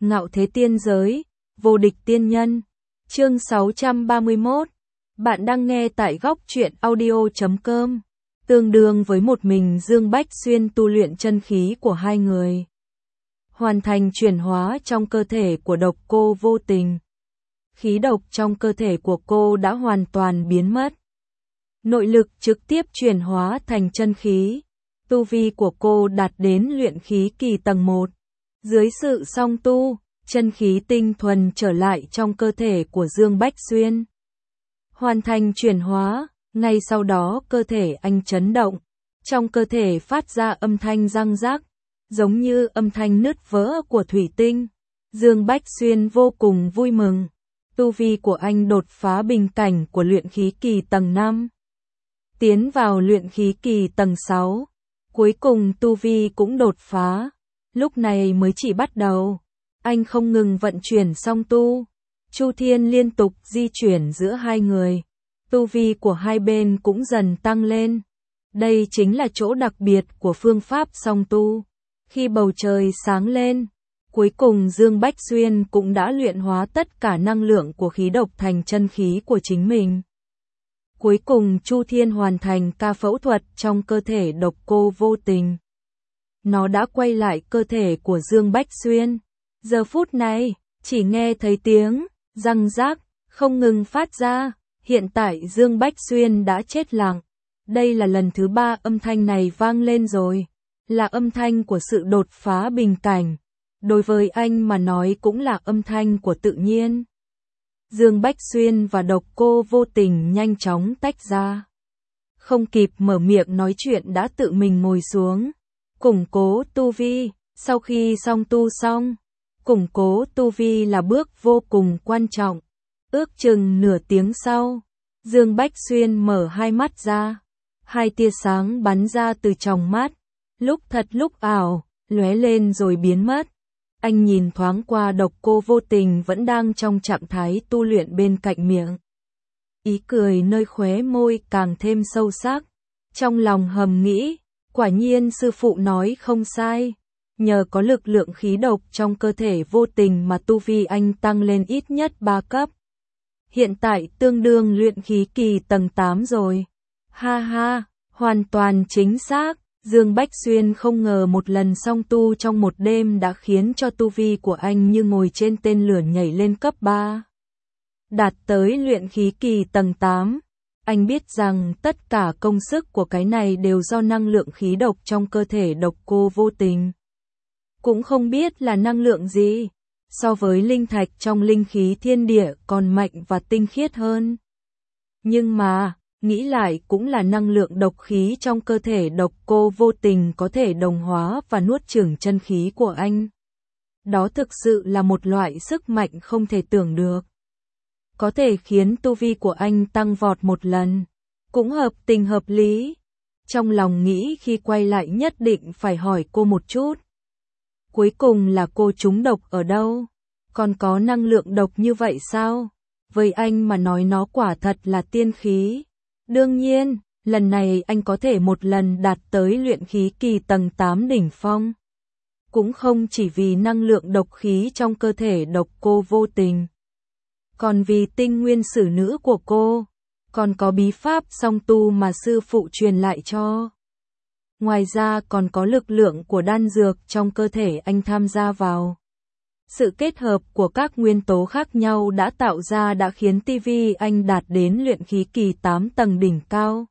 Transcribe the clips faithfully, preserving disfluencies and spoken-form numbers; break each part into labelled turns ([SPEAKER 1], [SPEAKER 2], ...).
[SPEAKER 1] Ngạo thế tiên giới, vô địch tiên nhân. Chương sáu trăm ba mươi mốt. Bạn đang nghe tại góc truyện audio chấm com. Tương đương với một mình Dương Bách Xuyên tu luyện chân khí của hai người. Hoàn thành chuyển hóa trong cơ thể của độc cô vô tình. Khí độc trong cơ thể của cô đã hoàn toàn biến mất. Nội lực trực tiếp chuyển hóa thành chân khí. Tu vi của cô đạt đến luyện khí kỳ tầng một. Dưới sự song tu, chân khí tinh thuần trở lại trong cơ thể của Dương Bách Xuyên. Hoàn thành chuyển hóa, ngay sau đó cơ thể anh chấn động. Trong cơ thể phát ra âm thanh răng rắc, giống như âm thanh nứt vỡ của thủy tinh. Dương Bách Xuyên vô cùng vui mừng. Tu vi của anh đột phá bình cảnh của luyện khí kỳ tầng năm. Tiến vào luyện khí kỳ tầng sáu. Cuối cùng tu vi cũng đột phá. Lúc này mới chỉ bắt đầu. Anh không ngừng vận chuyển song tu. Chu Thiên liên tục di chuyển giữa hai người. Tu vi của hai bên cũng dần tăng lên. Đây chính là chỗ đặc biệt của phương pháp song tu. Khi bầu trời sáng lên, cuối cùng Dương Bách Xuyên cũng đã luyện hóa tất cả năng lượng của khí độc thành chân khí của chính mình. Cuối cùng Chu Thiên hoàn thành ca phẫu thuật trong cơ thể độc cô vô tình. Nó đã quay lại cơ thể của Dương Bách Xuyên. Giờ phút này, chỉ nghe thấy tiếng răng rác không ngừng phát ra. Hiện tại Dương Bách Xuyên đã chết lặng. Đây là lần thứ ba âm thanh này vang lên rồi. Là âm thanh của sự đột phá bình cảnh. Đối với anh mà nói cũng là âm thanh của tự nhiên. Dương Bách Xuyên và độc cô vô tình nhanh chóng tách ra. Không kịp mở miệng nói chuyện đã tự mình ngồi xuống. Củng cố tu vi. Sau khi xong tu xong, củng cố tu vi là bước vô cùng quan trọng. Ước chừng nửa tiếng sau, Dương Bách Xuyên mở hai mắt ra. Hai tia sáng bắn ra từ tròng mắt. Lúc thật lúc ảo, lóe lên rồi biến mất. Anh nhìn thoáng qua độc cô vô tình vẫn đang trong trạng thái tu luyện bên cạnh miệng. Ý cười nơi khóe môi càng thêm sâu sắc. Trong lòng hầm nghĩ, quả nhiên sư phụ nói không sai. Nhờ có lực lượng khí độc trong cơ thể vô tình mà tu vi anh tăng lên ít nhất ba cấp. Hiện tại tương đương luyện khí kỳ tầng tám rồi. Ha ha, hoàn toàn chính xác. Dương Bách Xuyên không ngờ một lần song tu trong một đêm đã khiến cho tu vi của anh như ngồi trên tên lửa nhảy lên cấp ba. Đạt tới luyện khí kỳ tầng tám. Anh biết rằng tất cả công sức của cái này đều do năng lượng khí độc trong cơ thể độc cô vô tình. Cũng không biết là năng lượng gì, so với linh thạch trong linh khí thiên địa còn mạnh và tinh khiết hơn. Nhưng mà, nghĩ lại cũng là năng lượng độc khí trong cơ thể độc cô vô tình có thể đồng hóa và nuốt chửng chân khí của anh. Đó thực sự là một loại sức mạnh không thể tưởng được. Có thể khiến tu vi của anh tăng vọt một lần. Cũng hợp tình hợp lý. Trong lòng nghĩ khi quay lại nhất định phải hỏi cô một chút. Cuối cùng là cô trúng độc ở đâu? Còn có năng lượng độc như vậy sao? Với anh mà nói nó quả thật là tiên khí. Đương nhiên, lần này anh có thể một lần đạt tới luyện khí kỳ tầng tám đỉnh phong. Cũng không chỉ vì năng lượng độc khí trong cơ thể độc cô vô tình. Còn vì tinh nguyên sử nữ của cô. Còn có bí pháp song tu mà sư phụ truyền lại cho. Ngoài ra còn có lực lượng của đan dược trong cơ thể anh tham gia vào. Sự kết hợp của các nguyên tố khác nhau đã tạo ra đã khiến tu vi anh đạt đến luyện khí kỳ tám tầng đỉnh cao.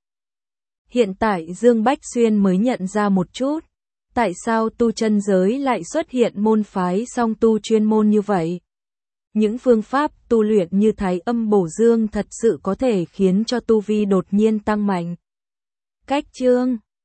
[SPEAKER 1] Hiện tại Dương Bách Xuyên mới nhận ra một chút. Tại sao tu chân giới lại xuất hiện môn phái song tu chuyên môn như vậy? Những phương pháp tu luyện như thái âm bổ dương thật sự có thể khiến cho tu vi đột nhiên tăng mạnh. Cách chương